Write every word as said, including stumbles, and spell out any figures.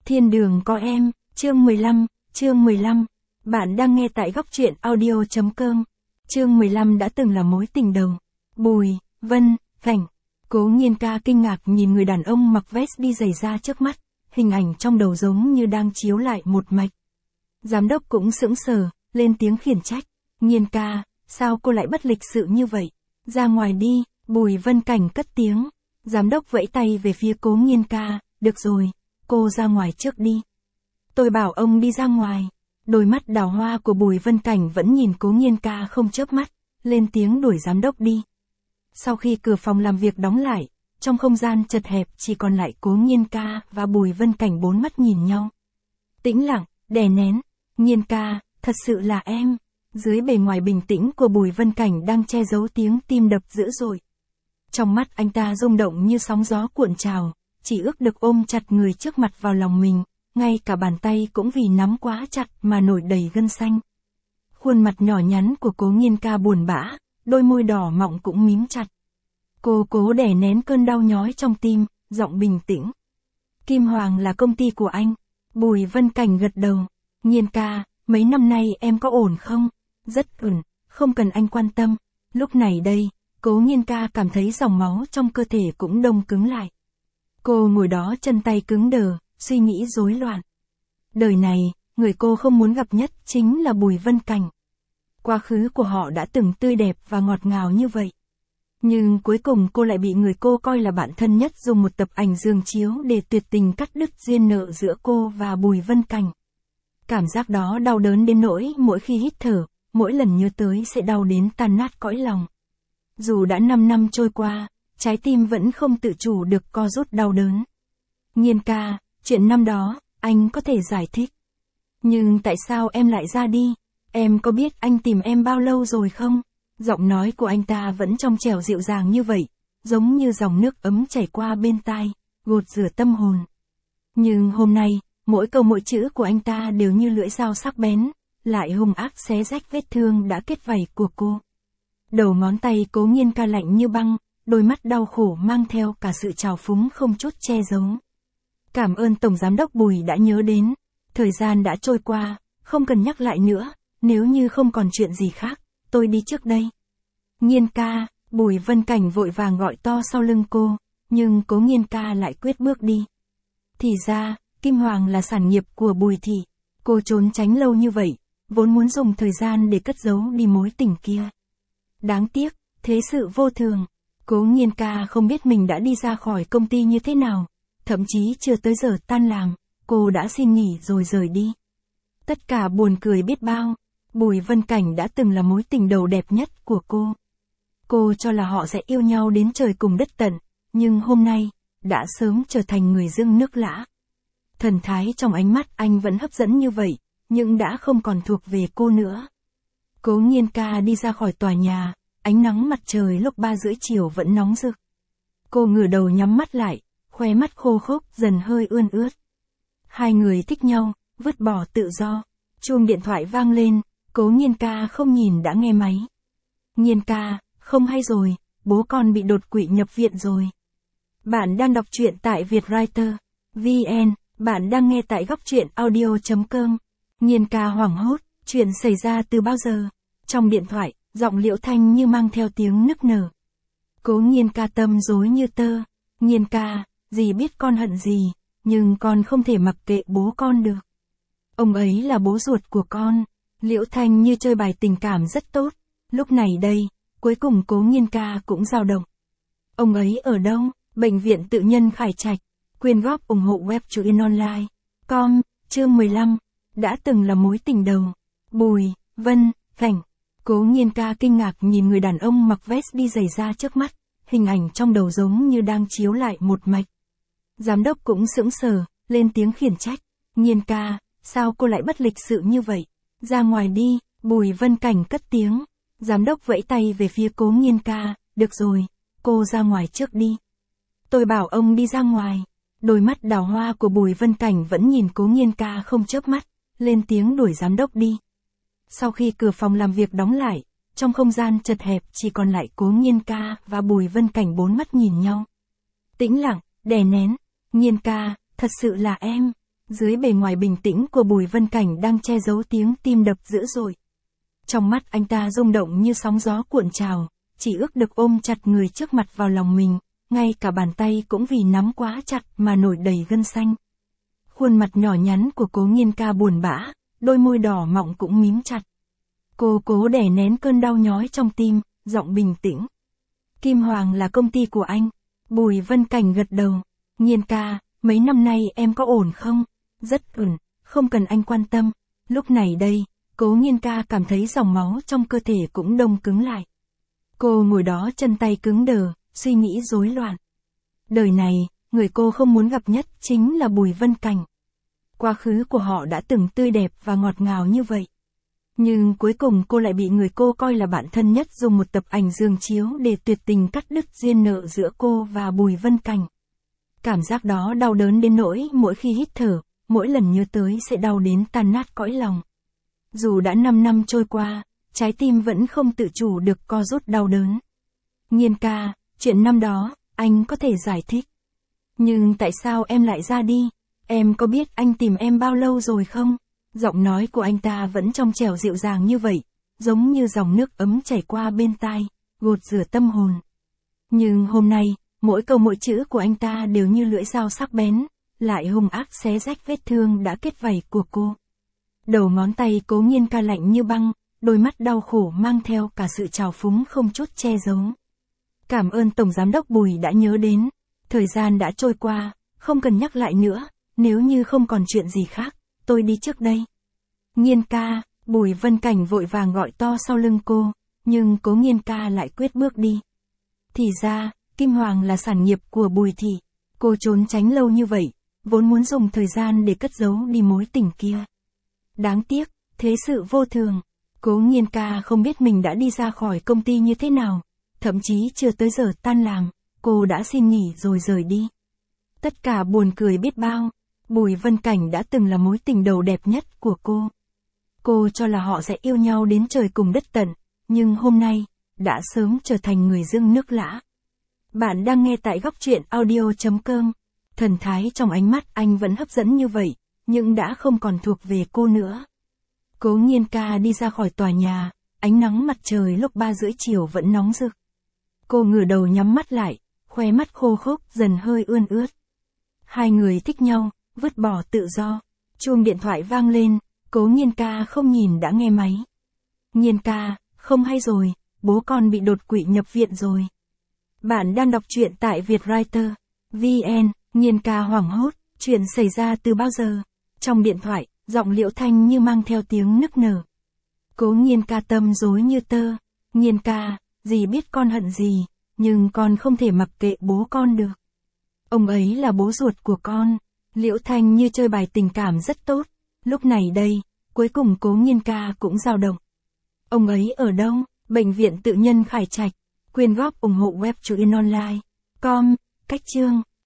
Thiên đường có em, chương mười lăm, chương mười lăm. Bạn đang nghe tại góc truyện audio.com. Chương mười lăm đã từng là mối tình đầu. Bùi, Vân, Cảnh. Cố Nhiên Ca kinh ngạc nhìn người đàn ông mặc vest đi giày da trước mắt, hình ảnh trong đầu giống như đang chiếu lại một mạch. Giám đốc cũng sững sờ, lên tiếng khiển trách. Nhiên Ca, sao cô lại bất lịch sự như vậy? Ra ngoài đi, Bùi Vân Cảnh cất tiếng. Giám đốc vẫy tay về phía Cố Nhiên Ca, được rồi, cô ra ngoài trước đi. Tôi bảo ông đi ra ngoài. Đôi mắt đào hoa của Bùi Vân Cảnh vẫn nhìn Cố Nhiên Ca không chớp mắt, lên tiếng đuổi giám đốc đi. Sau khi cửa phòng làm việc đóng lại, trong không gian chật hẹp chỉ còn lại Cố Nhiên Ca và Bùi Vân Cảnh bốn mắt nhìn nhau. Tĩnh lặng, đè nén. Nhiên Ca, thật sự là em. Dưới bề ngoài bình tĩnh của Bùi Vân Cảnh đang che giấu tiếng tim đập dữ dội. Trong mắt anh ta rung động như sóng gió cuộn trào, chỉ ước được ôm chặt người trước mặt vào lòng mình, ngay cả bàn tay cũng vì nắm quá chặt mà nổi đầy gân xanh. Khuôn mặt nhỏ nhắn của Cố Nhiên Ca buồn bã, đôi môi đỏ mọng cũng mím chặt. Cô cố đè nén cơn đau nhói trong tim, giọng bình tĩnh. Kim Hoàng là công ty của anh. Bùi Vân Cảnh gật đầu. Nhiên Ca, mấy năm nay em có ổn không? Rất ổn, không cần anh quan tâm. Lúc này đây, Cố Nhiên Ca cảm thấy dòng máu trong cơ thể cũng đông cứng lại. Cô ngồi đó chân tay cứng đờ, suy nghĩ rối loạn. Đời này, người cô không muốn gặp nhất chính là Bùi Vân Cảnh. Quá khứ của họ đã từng tươi đẹp và ngọt ngào như vậy. Nhưng cuối cùng cô lại bị người cô coi là bạn thân nhất dùng một tập ảnh giường chiếu để tuyệt tình cắt đứt duyên nợ giữa cô và Bùi Vân Cảnh. Cảm giác đó đau đớn đến nỗi mỗi khi hít thở, mỗi lần nhớ tới sẽ đau đến tan nát cõi lòng. Dù đã năm năm trôi qua, trái tim vẫn không tự chủ được co rút đau đớn. Nhiên Ca, chuyện năm đó, anh có thể giải thích. Nhưng tại sao em lại ra đi? Em có biết anh tìm em bao lâu rồi không? Giọng nói của anh ta vẫn trong trẻo dịu dàng như vậy, giống như dòng nước ấm chảy qua bên tai, gột rửa tâm hồn. Nhưng hôm nay, mỗi câu mỗi chữ của anh ta đều như lưỡi dao sắc bén, lại hung ác xé rách vết thương đã kết vảy của cô. Đầu ngón tay Cố Nhiên Ca lạnh như băng, đôi mắt đau khổ mang theo cả sự trào phúng không chút che giấu. Cảm ơn Tổng Giám đốc Bùi đã nhớ đến. Thời gian đã trôi qua, không cần nhắc lại nữa, nếu như không còn chuyện gì khác, tôi đi trước đây. Nhiên Ca, Bùi Vân Cảnh vội vàng gọi to sau lưng cô, nhưng Cố Nhiên Ca lại quyết bước đi. Thì ra, Kim Hoàng là sản nghiệp của Bùi thị. Cô trốn tránh lâu như vậy, vốn muốn dùng thời gian để cất giấu đi mối tình kia. Đáng tiếc, thế sự vô thường. Cố Nhiên Ca không biết mình đã đi ra khỏi công ty như thế nào. Thậm chí chưa tới giờ tan làm, cô đã xin nghỉ rồi rời đi. Tất cả buồn cười biết bao. Bùi Vân Cảnh đã từng là mối tình đầu đẹp nhất của cô. Cô cho là họ sẽ yêu nhau đến trời cùng đất tận, nhưng hôm nay, đã sớm trở thành người dưng nước lã. Thần thái trong ánh mắt anh vẫn hấp dẫn như vậy, nhưng đã không còn thuộc về cô nữa. Cố Nhiên Ca đi ra khỏi tòa nhà, ánh nắng mặt trời lúc ba rưỡi chiều vẫn nóng rực. Cô ngửa đầu nhắm mắt lại, khóe mắt khô khốc dần hơi ươn ướt. Hai người thích nhau, vứt bỏ tự do. Chuông điện thoại vang lên, Cố Nhiên Ca không nhìn đã nghe máy. Nhiên Ca, không hay rồi, bố con bị đột quỵ nhập viện rồi. Bạn đang đọc truyện tại Vietwriter. vê en, bạn đang nghe tại góc truyện audio.com. Nhiên Ca hoảng hốt, chuyện xảy ra từ bao giờ? Trong điện thoại, giọng Liễu Thanh như mang theo tiếng nức nở. Cố Nhiên Ca tâm rối như tơ. Nhiên Ca, dì biết con hận gì, nhưng con không thể mặc kệ bố con được. Ông ấy là bố ruột của con. Liễu Thanh như chơi bài tình cảm rất tốt. Lúc này đây, cuối cùng Cố Nhiên Ca cũng dao động. Ông ấy ở đâu? Bệnh viện Tự nhân Khải Trạch. Quyên góp ủng hộ web truyện online. Com, chương mười lăm. Đã từng là mối tình đầu. Bùi, Vân, Cảnh. Cố Nhiên Ca kinh ngạc nhìn người đàn ông mặc vest đi giày da trước mắt, hình ảnh trong đầu giống như đang chiếu lại một mạch. Giám đốc cũng sững sờ, lên tiếng khiển trách. Nhiên Ca, sao cô lại bất lịch sự như vậy? Ra ngoài đi, Bùi Vân Cảnh cất tiếng. Giám đốc vẫy tay về phía Cố Nhiên Ca, được rồi, cô ra ngoài trước đi. Tôi bảo ông đi ra ngoài. Đôi mắt đào hoa của Bùi Vân Cảnh vẫn nhìn Cố Nhiên Ca không chớp mắt, lên tiếng đuổi giám đốc đi. Sau khi cửa phòng làm việc đóng lại, trong không gian chật hẹp chỉ còn lại Cố Nhiên Ca và Bùi Vân Cảnh bốn mắt nhìn nhau. Tĩnh lặng, đè nén. Nhiên Ca, thật sự là em. Dưới bề ngoài bình tĩnh của Bùi Vân Cảnh đang che giấu tiếng tim đập dữ dội. Trong mắt anh ta rung động như sóng gió cuộn trào, chỉ ước được ôm chặt người trước mặt vào lòng mình, ngay cả bàn tay cũng vì nắm quá chặt mà nổi đầy gân xanh. Khuôn mặt nhỏ nhắn của Cố Nghiên Ca buồn bã, đôi môi đỏ mọng cũng mím chặt. Cô cố đè nén cơn đau nhói trong tim, giọng bình tĩnh. Kim Hoàng là công ty của anh. Bùi Vân Cảnh gật đầu. Nghiên ca, mấy năm nay em có ổn không? Rất ổn, không cần anh quan tâm. Lúc này đây, Cố Nghiên Ca cảm thấy dòng máu trong cơ thể cũng đông cứng lại. Cô ngồi đó chân tay cứng đờ, suy nghĩ rối loạn. Đời này, người cô không muốn gặp nhất chính là Bùi Vân Cảnh. Quá khứ của họ đã từng tươi đẹp và ngọt ngào như vậy. Nhưng cuối cùng cô lại bị người cô coi là bạn thân nhất dùng một tập ảnh giường chiếu để tuyệt tình cắt đứt duyên nợ giữa cô và Bùi Vân Cảnh. Cảm giác đó đau đớn đến nỗi mỗi khi hít thở, mỗi lần nhớ tới sẽ đau đến tan nát cõi lòng. Dù đã năm năm trôi qua, trái tim vẫn không tự chủ được co rút đau đớn. Nghiên ca, chuyện năm đó, anh có thể giải thích. Nhưng tại sao em lại ra đi? Em có biết anh tìm em bao lâu rồi không? Giọng nói của anh ta vẫn trong trẻo dịu dàng như vậy, giống như dòng nước ấm chảy qua bên tai, gột rửa tâm hồn. Nhưng hôm nay, mỗi câu mỗi chữ của anh ta đều như lưỡi dao sắc bén, lại hung ác xé rách vết thương đã kết vảy của cô. Đầu ngón tay Cố Nghiên Ca lạnh như băng, đôi mắt đau khổ mang theo cả sự trào phúng không chút che giấu. Cảm ơn Tổng Giám đốc Bùi đã nhớ đến. Thời gian đã trôi qua, không cần nhắc lại nữa, nếu như không còn chuyện gì khác, tôi đi trước đây. Nghiên ca, Bùi Vân Cảnh vội vàng gọi to sau lưng cô, nhưng Cố Nghiên Ca lại quyết bước đi. Thì ra, Kim Hoàng là sản nghiệp của Bùi thị. Cô trốn tránh lâu như vậy, vốn muốn dùng thời gian để cất giấu đi mối tình kia. Đáng tiếc, thế sự vô thường. Cố Nghiên Ca không biết mình đã đi ra khỏi công ty như thế nào, thậm chí chưa tới giờ tan làm, cô đã xin nghỉ rồi rời đi. Tất cả buồn cười biết bao, Bùi Vân Cảnh đã từng là mối tình đầu đẹp nhất của cô. Cô cho là họ sẽ yêu nhau đến trời cùng đất tận, nhưng hôm nay, đã sớm trở thành người dưng nước lã. Bạn đang nghe tại góc truyện audio chấm com. Thần thái trong ánh mắt anh vẫn hấp dẫn như vậy, nhưng đã không còn thuộc về cô nữa. Cố Nghiên Ca đi ra khỏi tòa nhà, ánh nắng mặt trời lúc ba rưỡi chiều vẫn nóng rực. Cô ngửa đầu nhắm mắt lại, khóe mắt khô khốc dần hơi ươn ướt. Hai người thích nhau, vứt bỏ tự do. Chuông điện thoại vang lên, Cố Nghiên Ca không nhìn đã nghe máy. Nghiên ca, không hay rồi, bố con bị đột quỵ nhập viện rồi. Bạn đang đọc truyện tại Vietwriter. vê en, Nghiên Ca hoảng hốt, chuyện xảy ra từ bao giờ? Trong điện thoại, giọng Liễu Thanh như mang theo tiếng nức nở. Cố Nghiên Ca tâm rối như tơ. Nghiên ca, dì biết con hận gì, nhưng con không thể mặc kệ bố con được. Ông ấy là bố ruột của con. Liễu Thanh như chơi bài tình cảm rất tốt. Lúc này đây, cuối cùng Cố Nghiên Ca cũng dao động. Ông ấy ở đâu? Bệnh viện Tự nhân Khải Trạch. Quyên góp ủng hộ web truyện online. Com, cách chương.